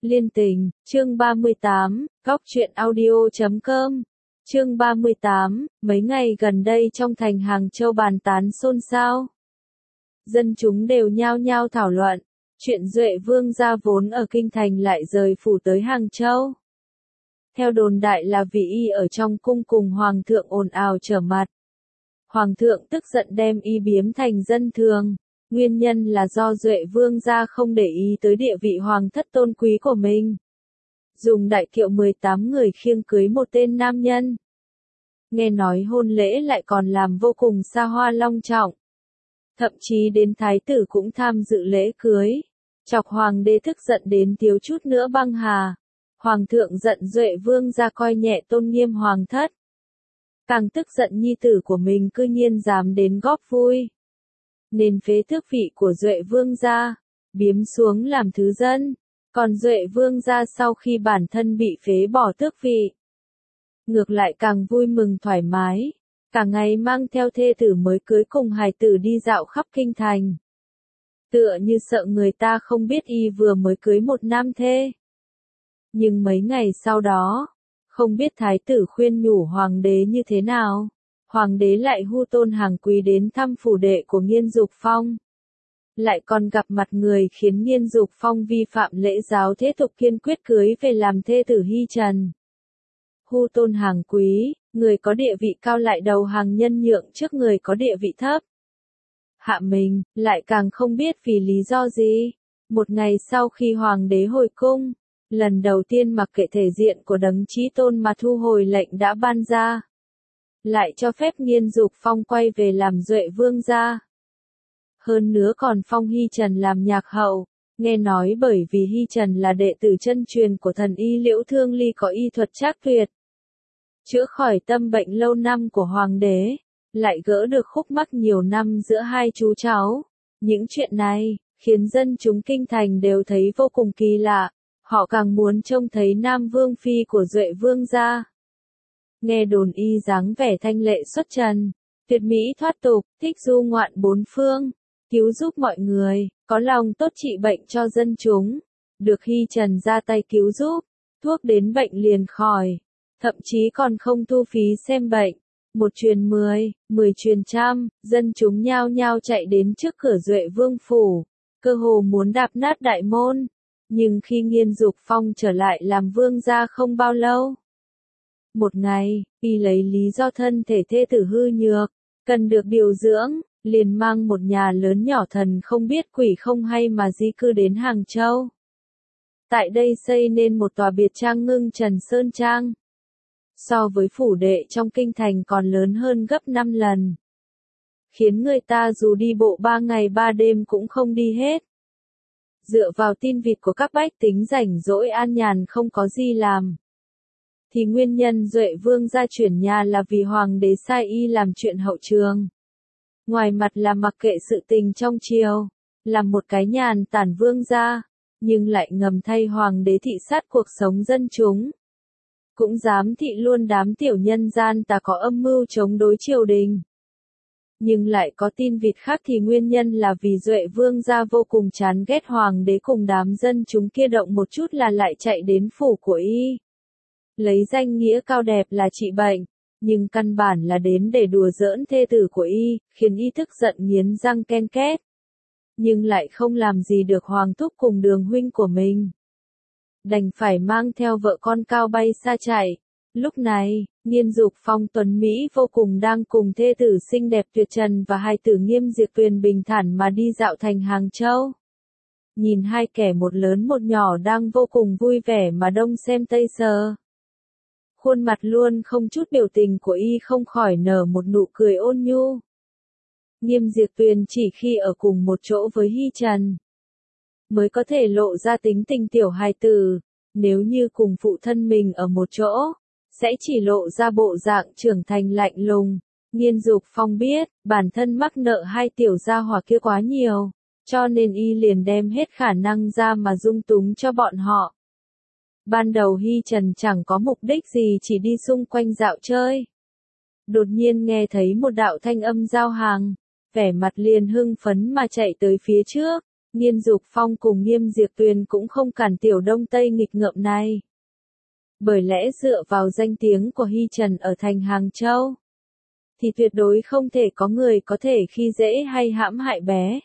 Liên tình, chương 38, góc truyện audio.com. Chương 38, mấy ngày gần đây trong thành Hàng Châu bàn tán xôn xao. Dân chúng đều nhao nhao thảo luận, chuyện Duệ Vương gia vốn ở kinh thành lại rời phủ tới Hàng Châu. Theo đồn đại là vì y ở trong cung cùng Hoàng thượng ồn ào trở mặt. Hoàng thượng tức giận đem y biếm thành dân thường. Nguyên nhân là do Duệ Vương gia không để ý tới địa vị hoàng thất tôn quý của mình. Dùng đại kiệu 18 người khiêng cưới một tên nam nhân. Nghe nói hôn lễ lại còn làm vô cùng xa hoa long trọng. Thậm chí đến thái tử cũng tham dự lễ cưới. Chọc hoàng đế tức giận đến thiếu chút nữa băng hà. Hoàng thượng giận Duệ Vương gia coi nhẹ tôn nghiêm hoàng thất. Càng tức giận nhi tử của mình cư nhiên dám đến góp vui. Nên phế tước vị của Duệ Vương gia, biếm xuống làm thứ dân. Còn Duệ Vương gia sau khi bản thân bị phế bỏ tước vị, ngược lại càng vui mừng thoải mái, cả ngày mang theo thê tử mới cưới cùng hài tử đi dạo khắp kinh thành. Tựa như sợ người ta không biết y vừa mới cưới một nam thê. Nhưng mấy ngày sau đó, không biết thái tử khuyên nhủ hoàng đế như thế nào. Hoàng đế lại hu tôn Hàng Quý đến thăm phủ đệ của Nghiên Dục Phong. Lại còn gặp mặt người khiến Nghiên Dục Phong vi phạm lễ giáo thế tục kiên quyết cưới về làm thê tử Hy Trần. Hu tôn Hàng Quý, người có địa vị cao lại đầu hàng nhân nhượng trước người có địa vị thấp. Hạ mình, lại càng không biết vì lý do gì. Một ngày sau khi hoàng đế hồi cung, lần đầu tiên mặc kệ thể diện của Đấng Chí Tôn mà thu hồi lệnh đã ban ra. Lại cho phép Nghiên Dục Phong quay về làm Duệ Vương gia. Hơn nữa còn phong Hy Trần làm nhạc hậu, nghe nói bởi vì Hy Trần là đệ tử chân truyền của thần y Liễu Thương Ly có y thuật trác tuyệt. Chữa khỏi tâm bệnh lâu năm của hoàng đế, lại gỡ được khúc mắc nhiều năm giữa hai chú cháu. Những chuyện này, khiến dân chúng kinh thành đều thấy vô cùng kỳ lạ, họ càng muốn trông thấy Nam Vương Phi của Duệ Vương gia. Nghe đồn y dáng vẻ thanh lệ xuất trần, tuyệt mỹ thoát tục, thích du ngoạn bốn phương, cứu giúp mọi người, có lòng tốt trị bệnh cho dân chúng. Được Hy Trần ra tay cứu giúp, thuốc đến bệnh liền khỏi, thậm chí còn không thu phí xem bệnh. Một truyền 10, 10 truyền trăm, dân chúng nhao nhao chạy đến trước cửa Duệ Vương phủ, cơ hồ muốn đạp nát đại môn. Nhưng khi Nghiên Dục Phong trở lại làm vương gia không bao lâu, một ngày, y lấy lý do thân thể thê tử hư nhược, cần được điều dưỡng, liền mang một nhà lớn nhỏ thần không biết quỷ không hay mà di cư đến Hàng Châu. Tại đây xây nên một tòa biệt trang Ngưng Trần Sơn Trang. So với phủ đệ trong kinh thành còn lớn hơn gấp 5 lần. Khiến người ta dù đi bộ 3 ngày 3 đêm cũng không đi hết. Dựa vào tin vịt của các bách tính rảnh rỗi an nhàn không có gì làm, thì nguyên nhân Duệ Vương gia chuyển nhà là vì hoàng đế sai y làm chuyện hậu trường. Ngoài mặt là mặc kệ sự tình trong triều, làm một cái nhàn tản vương gia, nhưng lại ngầm thay hoàng đế thị sát cuộc sống dân chúng. Cũng dám thị luôn đám tiểu nhân gian tà có âm mưu chống đối triều đình. Nhưng lại có tin vịt khác thì nguyên nhân là vì Duệ Vương gia vô cùng chán ghét hoàng đế cùng đám dân chúng kia động một chút là lại chạy đến phủ của y. Lấy danh nghĩa cao đẹp là trị bệnh, nhưng căn bản là đến để đùa giỡn thê tử của y, khiến y tức giận nghiến răng ken két. Nhưng lại không làm gì được hoàng thúc cùng đường huynh của mình. Đành phải mang theo vợ con cao bay xa chạy. Lúc này, Nghiên Dục Phong tuấn Mỹ vô cùng đang cùng thê tử xinh đẹp tuyệt trần và hai tử Nghiêm Diệt Tuyền bình thản mà đi dạo thành Hàng Châu. Nhìn hai kẻ một lớn một nhỏ đang vô cùng vui vẻ mà đông xem tây sờ. Khuôn mặt luôn không chút biểu tình của y không khỏi nở một nụ cười ôn nhu. Nghiêm Diệt Tuyền chỉ khi ở cùng một chỗ với Hy Trần mới có thể lộ ra tính tình tiểu hài tử, nếu như cùng phụ thân mình ở một chỗ, sẽ chỉ lộ ra bộ dạng trưởng thành lạnh lùng. Nghiên Dục Phong biết, bản thân mắc nợ hai tiểu gia hỏa kia quá nhiều, cho nên y liền đem hết khả năng ra mà dung túng cho bọn họ. Ban đầu Hy Trần chẳng có mục đích gì chỉ đi xung quanh dạo chơi. Đột nhiên nghe thấy một đạo thanh âm giao hàng, vẻ mặt liền hưng phấn mà chạy tới phía trước, Nghiên Dục Phong cùng Nghiêm Diệp Tuyền cũng không cản tiểu Đông Tây nghịch ngợm này. Bởi lẽ dựa vào danh tiếng của Hy Trần ở thành Hàng Châu, thì tuyệt đối không thể có người có thể khi dễ hay hãm hại bé.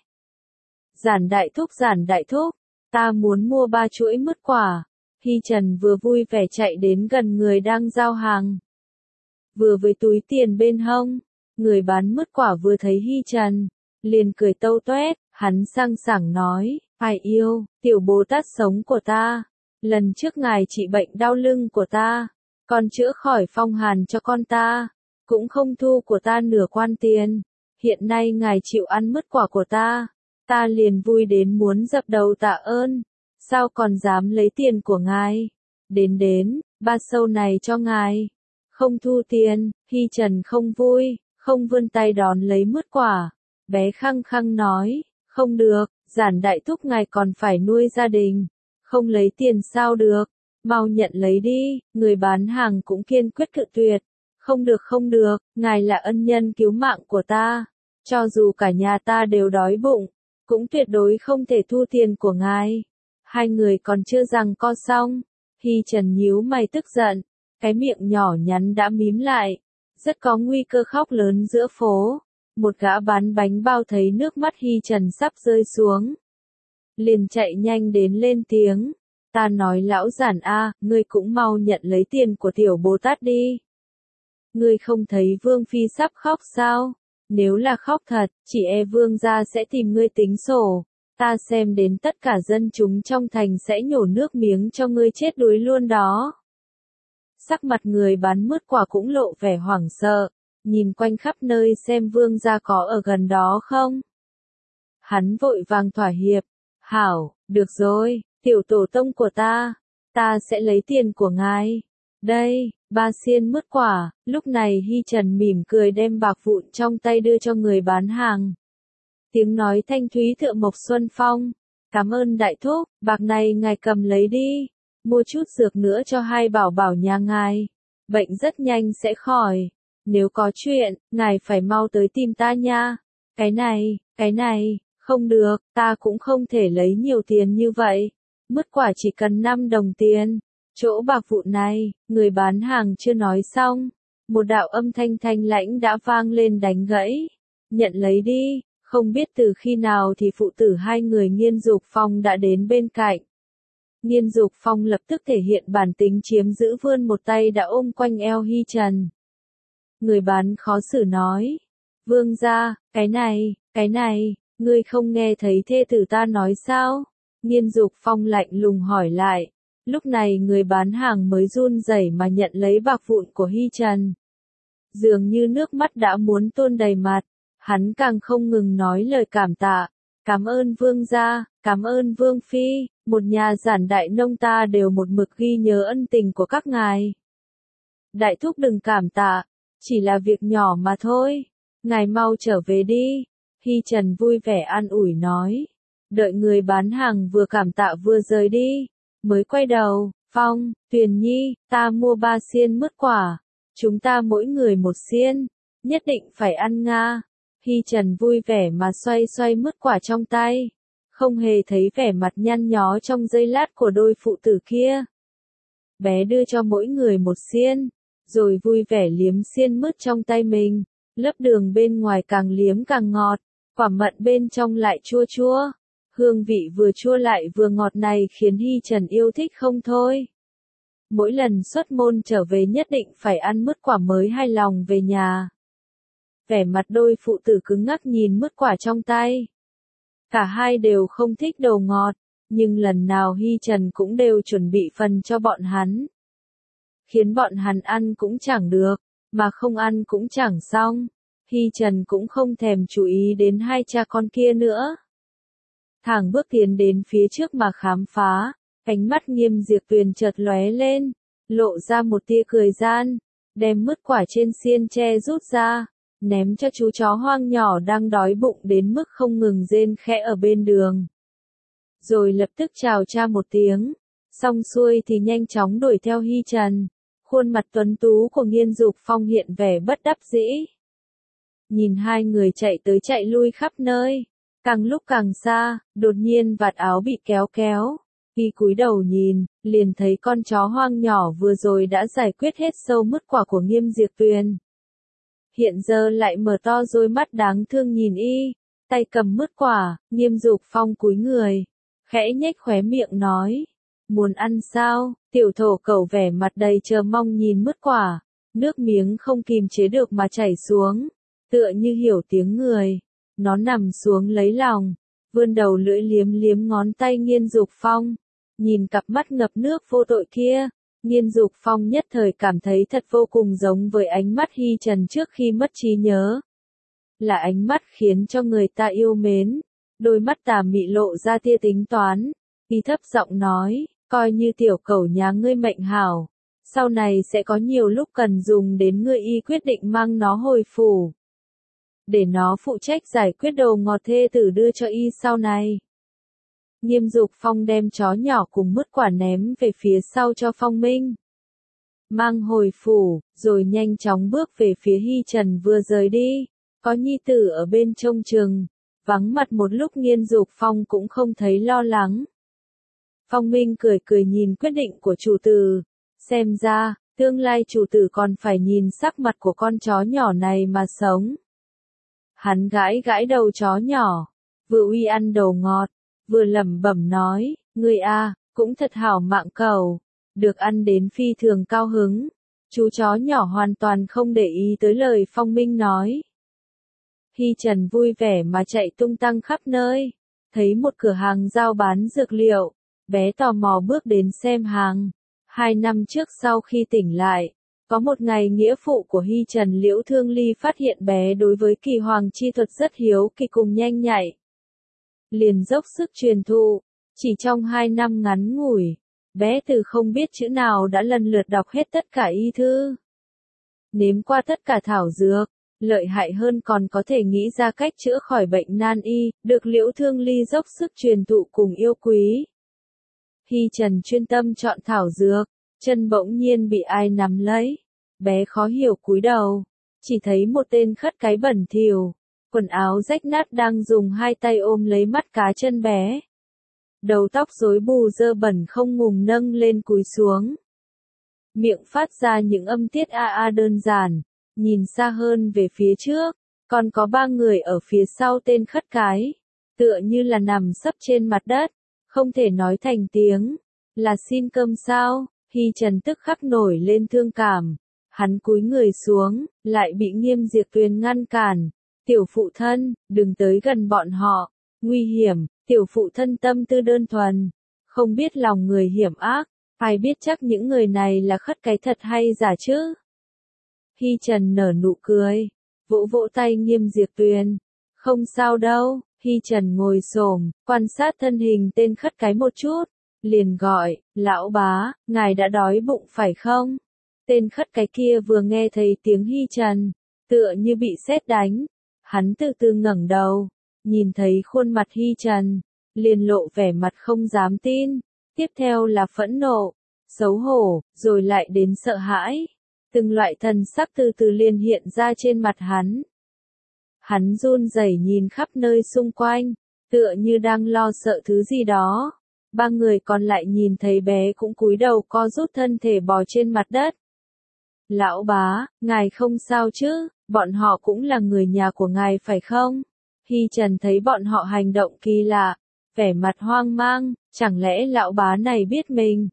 Giản đại thúc, ta muốn mua 3 chuỗi mứt quả. Hy Trần vừa vui vẻ chạy đến gần người đang giao hàng, vừa với túi tiền bên hông. Người bán mứt quả vừa thấy Hy Trần, liền cười tâu toét, hắn sang sảng nói, ai yêu, tiểu Bồ Tát sống của ta. Lần trước ngài trị bệnh đau lưng của ta, còn chữa khỏi phong hàn cho con ta, cũng không thu của ta nửa quan tiền. Hiện nay ngài chịu ăn mứt quả của ta liền vui đến muốn dập đầu tạ ơn. Sao còn dám lấy tiền của ngài? Đến, 3 sâu này cho ngài. Không thu tiền. Hy Trần không vui, không vươn tay đón lấy mứt quả. Bé khăng khăng nói, không được, Giản đại thúc ngài còn phải nuôi gia đình. Không lấy tiền sao được, mau nhận lấy đi. Người bán hàng cũng kiên quyết cự tuyệt. Không được, ngài là ân nhân cứu mạng của ta. Cho dù cả nhà ta đều đói bụng, cũng tuyệt đối không thể thu tiền của ngài. Hai người còn chưa giằng co xong, Hy Trần nhíu mày tức giận, cái miệng nhỏ nhắn đã mím lại, rất có nguy cơ khóc lớn giữa phố. Một gã bán bánh bao thấy nước mắt Hy Trần sắp rơi xuống, liền chạy nhanh đến lên tiếng, ta nói lão Giản a, ngươi cũng mau nhận lấy tiền của tiểu Bồ Tát đi. Ngươi không thấy Vương Phi sắp khóc sao? Nếu là khóc thật, chỉ e Vương gia sẽ tìm ngươi tính sổ. Ta xem đến tất cả dân chúng trong thành sẽ nhổ nước miếng cho ngươi chết đuối luôn đó. Sắc mặt người bán mứt quả cũng lộ vẻ hoảng sợ, nhìn quanh khắp nơi xem Vương gia có ở gần đó không. Hắn vội vàng thỏa hiệp, hảo, được rồi, tiểu tổ tông của ta sẽ lấy tiền của ngài. Đây, 3 xiên mứt quả. Lúc này Hy Trần mỉm cười đem bạc vụn trong tay đưa cho người bán hàng. Tiếng nói thanh thúy tựa Mộc Xuân Phong. Cảm ơn đại thúc, bạc này ngài cầm lấy đi. Mua chút dược nữa cho hai bảo bảo nhà ngài. Bệnh rất nhanh sẽ khỏi. Nếu có chuyện, ngài phải mau tới tìm ta nha. Cái này, không được, ta cũng không thể lấy nhiều tiền như vậy. Mứt quả chỉ cần 5 đồng tiền. Chỗ bạc vụn này, người bán hàng chưa nói xong. Một đạo âm thanh thanh lãnh đã vang lên đánh gãy. Nhận lấy đi. Không biết từ khi nào thì phụ tử hai người Nghiên Dục Phong đã đến bên cạnh. Nghiên Dục Phong lập tức thể hiện bản tính chiếm giữ, vươn một tay đã ôm quanh eo Hy Trần. Người bán khó xử nói. Vương gia, cái này, ngươi không nghe thấy thê tử ta nói sao? Nghiên Dục Phong lạnh lùng hỏi lại. Lúc này người bán hàng mới run rẩy mà nhận lấy bạc vụn của Hy Trần. Dường như nước mắt đã muốn tuôn đầy mặt. Hắn càng không ngừng nói lời cảm tạ. Cảm ơn Vương gia, cảm ơn Vương Phi, một nhà Giản đại nông ta đều một mực ghi nhớ ân tình của các ngài. Đại thúc đừng cảm tạ, chỉ là việc nhỏ mà thôi. Ngài mau trở về đi. Hy Trần vui vẻ an ủi nói. Đợi người bán hàng vừa cảm tạ vừa rời đi, mới quay đầu, Phong, Tuyền Nhi, ta mua 3 xiên mứt quả. Chúng ta mỗi người 1 xiên, nhất định phải ăn nga. Hy Trần vui vẻ mà xoay xoay mứt quả trong tay, không hề thấy vẻ mặt nhăn nhó trong giây lát của đôi phụ tử kia. Bé đưa cho mỗi người 1 xiên, rồi vui vẻ liếm xiên mứt trong tay mình, lớp đường bên ngoài càng liếm càng ngọt, quả mận bên trong lại chua chua. Hương vị vừa chua lại vừa ngọt này khiến Hy Trần yêu thích không thôi. Mỗi lần xuất môn trở về nhất định phải ăn mứt quả mới hài lòng về nhà. Vẻ mặt đôi phụ tử cứng ngắc nhìn mứt quả trong tay. Cả hai đều không thích đồ ngọt, nhưng lần nào Hy Trần cũng đều chuẩn bị phần cho bọn hắn. Khiến bọn hắn ăn cũng chẳng được, mà không ăn cũng chẳng xong. Hy Trần cũng không thèm chú ý đến hai cha con kia nữa. Thẳng bước tiến đến phía trước mà khám phá, ánh mắt Nghiêm Diệp Tuyền chợt lóe lên, lộ ra một tia cười gian, đem mứt quả trên xiên tre rút ra, ném cho chú chó hoang nhỏ đang đói bụng đến mức không ngừng rên khẽ ở bên đường. Rồi lập tức chào cha một tiếng, xong xuôi thì nhanh chóng đuổi theo Hy Trần. Khuôn mặt tuấn tú của Nghiên Dục Phong hiện vẻ bất đắc dĩ. Nhìn hai người chạy tới chạy lui khắp nơi, càng lúc càng xa, đột nhiên vạt áo bị kéo kéo. Y cúi đầu nhìn, liền thấy con chó hoang nhỏ vừa rồi đã giải quyết hết sâu mứt quả của Nghiêm Diệp Tuyền. Hiện giờ lại mở to đôi mắt đáng thương nhìn y, tay cầm mứt quả. Nghiêm Dục Phong cúi người, khẽ nhếch khóe miệng nói, muốn ăn sao? Tiểu thổ cẩu vẻ mặt đầy chờ mong nhìn mứt quả, nước miếng không kìm chế được mà chảy xuống, tựa như hiểu tiếng người. Nó nằm xuống lấy lòng, vươn đầu lưỡi liếm liếm ngón tay Nghiên Dục Phong, nhìn cặp mắt ngập nước vô tội kia. Nghiên Dục Phong nhất thời cảm thấy thật vô cùng giống với ánh mắt Hi Trần trước khi mất trí nhớ. Là ánh mắt khiến cho người ta yêu mến, đôi mắt tà mị lộ ra tia tính toán. Y thấp giọng nói, coi như tiểu cẩu nhà ngươi mệnh hảo, sau này sẽ có nhiều lúc cần dùng đến ngươi, y quyết định mang nó hồi phủ, để nó phụ trách giải quyết đồ ngọt thê tử đưa cho y sau này. Nghiêm Dục Phong đem chó nhỏ cùng mứt quả ném về phía sau cho Phong Minh, mang hồi phủ, rồi nhanh chóng bước về phía Hi Trần vừa rời đi. Có nhi tử ở bên trông chừng, vắng mặt một lúc Nghiêm Dục Phong cũng không thấy lo lắng. Phong Minh cười cười nhìn quyết định của chủ tử, xem ra, tương lai chủ tử còn phải nhìn sắc mặt của con chó nhỏ này mà sống. Hắn gãi gãi đầu chó nhỏ, vừa uy ăn đồ ngọt, vừa lẩm bẩm nói, ngươi a, cũng thật hảo mạng cẩu, được ăn đến phi thường cao hứng. Chú chó nhỏ hoàn toàn không để ý tới lời Phong Minh nói. Hi Trần vui vẻ mà chạy tung tăng khắp nơi, thấy một cửa hàng giao bán dược liệu, bé tò mò bước đến xem hàng. 2 năm trước sau khi tỉnh lại, có một ngày nghĩa phụ của Hi Trần Liễu Thương Ly phát hiện bé đối với kỳ hoàng chi thuật rất hiếu kỳ cùng nhanh nhạy, liền dốc sức truyền thụ. Chỉ trong 2 năm ngắn ngủi, bé từ không biết chữ nào đã lần lượt đọc hết tất cả y thư, nếm qua tất cả thảo dược, lợi hại hơn còn có thể nghĩ ra cách chữa khỏi bệnh nan y, được Liễu Thương Ly dốc sức truyền thụ cùng yêu quý. Hi Trần chuyên tâm chọn thảo dược, chân bỗng nhiên bị ai nắm lấy, bé khó hiểu cúi đầu, chỉ thấy một tên khất cái bẩn thỉu, quần áo rách nát đang dùng 2 tay ôm lấy mắt cá chân bé. Đầu tóc rối bù dơ bẩn không ngừng nâng lên cúi xuống. Miệng phát ra những âm tiết a a đơn giản, nhìn xa hơn về phía trước, còn có 3 người ở phía sau tên khất cái, tựa như là nằm sấp trên mặt đất, không thể nói thành tiếng, là xin cơm sao? Hi Trần tức khắc nổi lên thương cảm, hắn cúi người xuống, lại bị Nghiêm Diệp Tuyền ngăn cản. Tiểu phụ thân, đừng tới gần bọn họ, nguy hiểm. Tiểu phụ thân tâm tư đơn thuần, không biết lòng người hiểm ác, ai biết chắc những người này là khất cái thật hay giả chứ? Hi Trần nở nụ cười, vỗ vỗ tay Nghiêm Diệp Tuyền, không sao đâu. Hi Trần ngồi xổm, quan sát thân hình tên khất cái một chút, liền gọi, lão bá, ngài đã đói bụng phải không? Tên khất cái kia vừa nghe thấy tiếng Hi Trần, tựa như bị sét đánh, hắn từ từ ngẩng đầu, nhìn thấy khuôn mặt Hi Trần, liền lộ vẻ mặt không dám tin, tiếp theo là phẫn nộ, xấu hổ, rồi lại đến sợ hãi. Từng loại thần sắc từ từ liền hiện ra trên mặt hắn. Hắn run rẩy nhìn khắp nơi xung quanh, tựa như đang lo sợ thứ gì đó. 3 người còn lại nhìn thấy bé cũng cúi đầu co rút thân thể bò trên mặt đất. Lão bá, ngài không sao chứ, bọn họ cũng là người nhà của ngài phải không? Hi Trần thấy bọn họ hành động kỳ lạ, vẻ mặt hoang mang, chẳng lẽ lão bá này biết mình?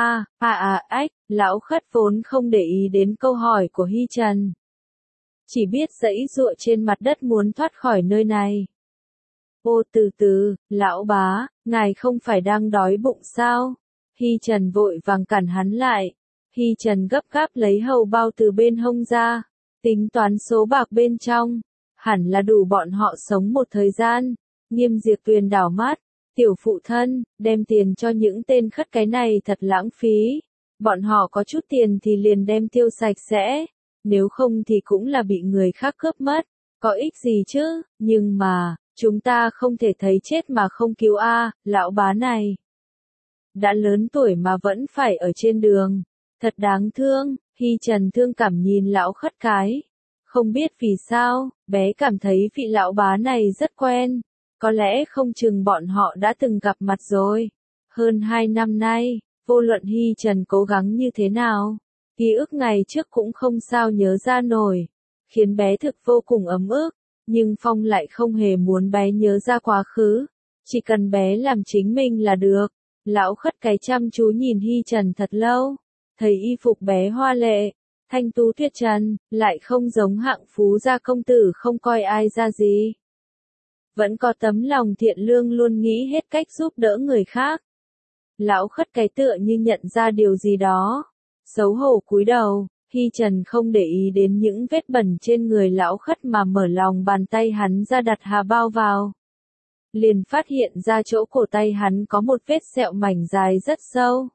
Lão khất vốn không để ý đến câu hỏi của Hi Trần, chỉ biết giãy giụa trên mặt đất muốn thoát khỏi nơi này. Ô từ từ, lão bá, ngài không phải đang đói bụng sao? Hi Trần vội vàng cản hắn lại. Hi Trần gấp gáp lấy hầu bao từ bên hông ra, tính toán số bạc bên trong, hẳn là đủ bọn họ sống một thời gian. Nghiêm Diệp Tuyền đảo mắt, tiểu phụ thân, đem tiền cho những tên khất cái này thật lãng phí. Bọn họ có chút tiền thì liền đem tiêu sạch sẽ, nếu không thì cũng là bị người khác cướp mất, có ích gì chứ? Nhưng mà, chúng ta không thể thấy chết mà không cứu a, lão bá này đã lớn tuổi mà vẫn phải ở trên đường, thật đáng thương. Hi Trần thương cảm nhìn lão khất cái, không biết vì sao, bé cảm thấy vị lão bá này rất quen, có lẽ không chừng bọn họ đã từng gặp mặt rồi. Hơn 2 năm nay, vô luận Hy Trần cố gắng như thế nào, ký ức ngày trước cũng không sao nhớ ra nổi, khiến bé thực vô cùng ấm ức, nhưng Phong lại không hề muốn bé nhớ ra quá khứ, chỉ cần bé làm chính mình là được. Lão Khất Cái chăm chú nhìn Hy Trần thật lâu, thấy y phục bé hoa lệ, thanh tú tuyệt trần, lại không giống hạng phú gia công tử không coi ai ra gì. Vẫn có tấm lòng thiện lương luôn nghĩ hết cách giúp đỡ người khác. Lão Khất Cái tựa như nhận ra điều gì đó, xấu hổ cúi đầu. Hy Trần không để ý đến những vết bẩn trên người Lão Khất mà mở lòng bàn tay hắn ra đặt hà bao vào. Liền phát hiện ra chỗ cổ tay hắn có một vết sẹo mảnh dài rất sâu.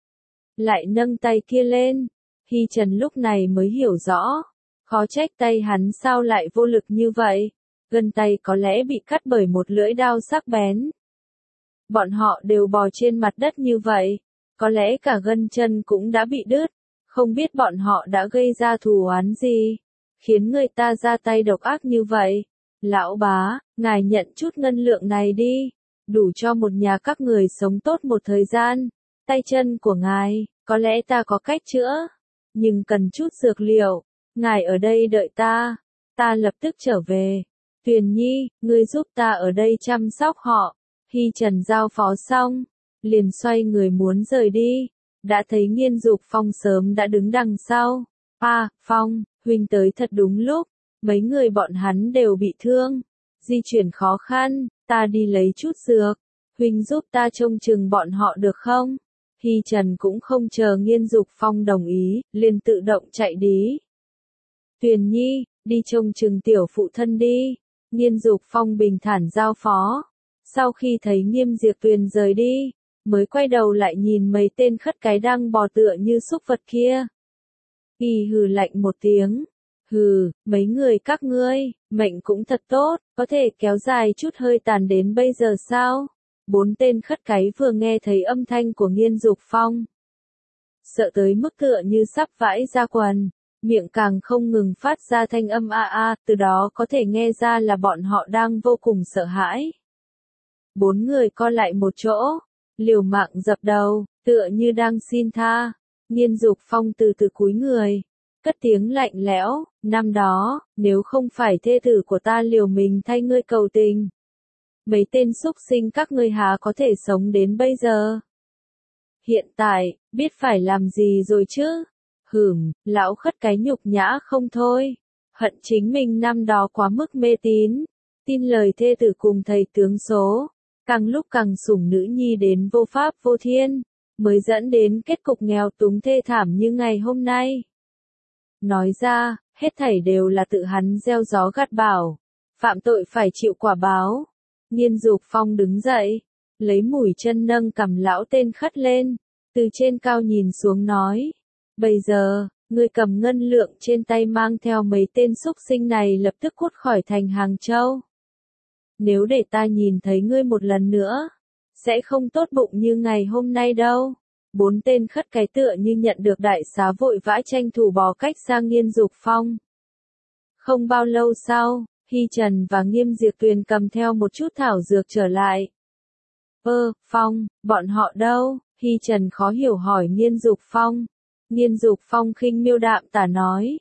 Lại nâng tay kia lên, Hy Trần lúc này mới hiểu rõ, khó trách tay hắn sao lại vô lực như vậy, gân tay có lẽ bị cắt bởi một lưỡi dao sắc bén. Bọn họ đều bò trên mặt đất như vậy, có lẽ cả gân chân cũng đã bị đứt, không biết bọn họ đã gây ra thù oán gì, khiến người ta ra tay độc ác như vậy. Lão bá, ngài nhận chút ngân lượng này đi, đủ cho một nhà các người sống tốt một thời gian. Tay chân của ngài, có lẽ ta có cách chữa, nhưng cần chút dược liệu, ngài ở đây đợi ta lập tức trở về. Tuyền Nhi, ngươi giúp ta ở đây chăm sóc họ. Hy Trần giao phó xong, liền xoay người muốn rời đi, đã thấy Nghiên Dục Phong sớm đã đứng đằng sau. Phong, huynh tới thật đúng lúc, mấy người bọn hắn đều bị thương, di chuyển khó khăn, ta đi lấy chút dược, huynh giúp ta trông chừng bọn họ được không? Hy Trần cũng không chờ Nghiên Dục Phong đồng ý, liền tự động chạy đi. Tuyền Nhi, đi trông chừng tiểu phụ thân đi. Nghiên Dục Phong bình thản giao phó. Sau khi thấy Nghiêm Diệp Tuyền rời đi, mới quay đầu lại nhìn mấy tên khất cái đang bò tựa như súc vật kia. Y hừ lạnh một tiếng. Hừ, mấy người các ngươi, mệnh cũng thật tốt, có thể kéo dài chút hơi tàn đến bây giờ sao? 4 tên khất cái vừa nghe thấy âm thanh của Nghiên Dục Phong, sợ tới mức tựa như sắp vãi ra quần, miệng càng không ngừng phát ra thanh âm từ đó có thể nghe ra là bọn họ đang vô cùng sợ hãi. 4 người co lại một chỗ, liều mạng dập đầu, tựa như đang xin tha. Nghiên Dục Phong từ từ cúi người, cất tiếng lạnh lẽo, năm đó, nếu không phải thê tử của ta liều mình thay ngươi cầu tình, mấy tên súc sinh các ngươi há có thể sống đến bây giờ. Hiện tại, biết phải làm gì rồi chứ? Lão Khất Cái nhục nhã không thôi, hận chính mình năm đó quá mức mê tín, tin lời thê tử cùng thầy tướng số, càng lúc càng sủng nữ nhi đến vô pháp vô thiên, mới dẫn đến kết cục nghèo túng thê thảm như ngày hôm nay. Nói ra, hết thảy đều là tự hắn gieo gió gặt bão, phạm tội phải chịu quả báo. Nghiên Dục Phong đứng dậy, lấy mũi chân nâng cằm lão tên khất lên, từ trên cao nhìn xuống nói, bây giờ, ngươi cầm ngân lượng trên tay mang theo mấy tên súc sinh này lập tức cút khỏi thành Hàng Châu. Nếu để ta nhìn thấy ngươi một lần nữa, sẽ không tốt bụng như ngày hôm nay đâu. 4 tên khất cái tựa như nhận được đại xá vội vã tranh thủ bò cách sang Nghiên Dục Phong. Không bao lâu sau, Hy Trần và Nghiêm Diệp Tuyền cầm theo một chút thảo dược trở lại. Phong, bọn họ đâu? Hy Trần khó hiểu hỏi Nghiên Dục Phong. Nghiên Dục Phong khinh miêu đạm tả nói.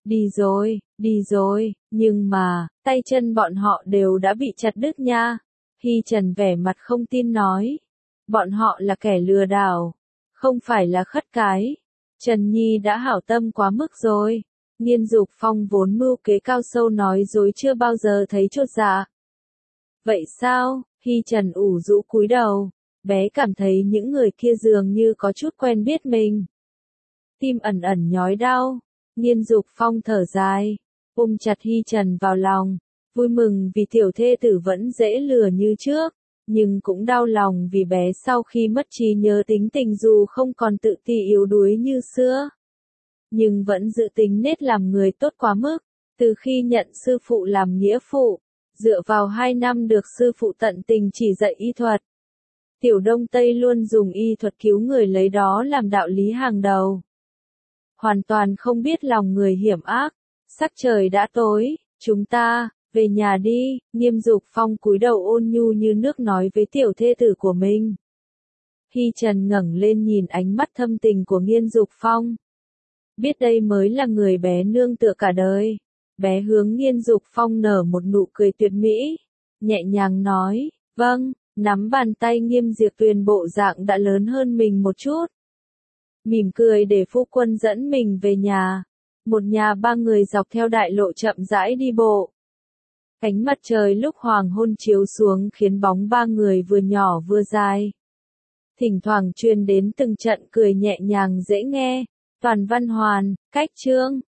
Đi rồi, nhưng mà, tay chân bọn họ đều đã bị chặt đứt nha. Hy Trần vẻ mặt không tin nói. Bọn họ là kẻ lừa đảo, không phải là khất cái. Trần Nhi đã hảo tâm quá mức rồi. Nghiên Dục Phong vốn mưu kế cao sâu nói dối chưa bao giờ thấy chột dạ. Vậy sao? Hy Trần ủ rũ cúi đầu, bé cảm thấy những người kia dường như có chút quen biết mình. Tim ẩn ẩn nhói đau. Nghiên Dục Phong thở dài, ôm chặt Hy Trần vào lòng, vui mừng vì tiểu thê tử vẫn dễ lừa như trước, nhưng cũng đau lòng vì bé sau khi mất trí nhớ tính tình dù không còn tự ti yếu đuối như xưa, nhưng vẫn dự tính nết làm người tốt quá mức. Từ khi nhận sư phụ làm nghĩa phụ, dựa vào 2 năm được sư phụ tận tình chỉ dạy y thuật, Tiểu Đông Tây luôn dùng y thuật cứu người lấy đó làm đạo lý hàng đầu. Hoàn toàn không biết lòng người hiểm ác. Sắc trời đã tối, chúng ta Về nhà đi, Nghiêm Dục Phong cúi đầu ôn nhu như nước nói với tiểu thê tử của mình. Hy Trần ngẩng lên nhìn ánh mắt thâm tình của Nghiêm Dục Phong. Biết đây mới là người bé nương tựa cả đời. Bé hướng Nghiêm Dục Phong nở một nụ cười tuyệt mỹ, nhẹ nhàng nói, vâng, nắm bàn tay Nghiêm Diệp Tuyền bộ dạng đã lớn hơn mình một chút. Mỉm cười để phu quân dẫn mình về nhà. Một nhà ba người dọc theo đại lộ chậm rãi đi bộ. Ánh mặt trời lúc hoàng hôn chiếu xuống khiến bóng ba người vừa nhỏ vừa dài. Thỉnh thoảng truyền đến từng trận cười nhẹ nhàng dễ nghe. Toàn Văn Hoàn, Cách Chương.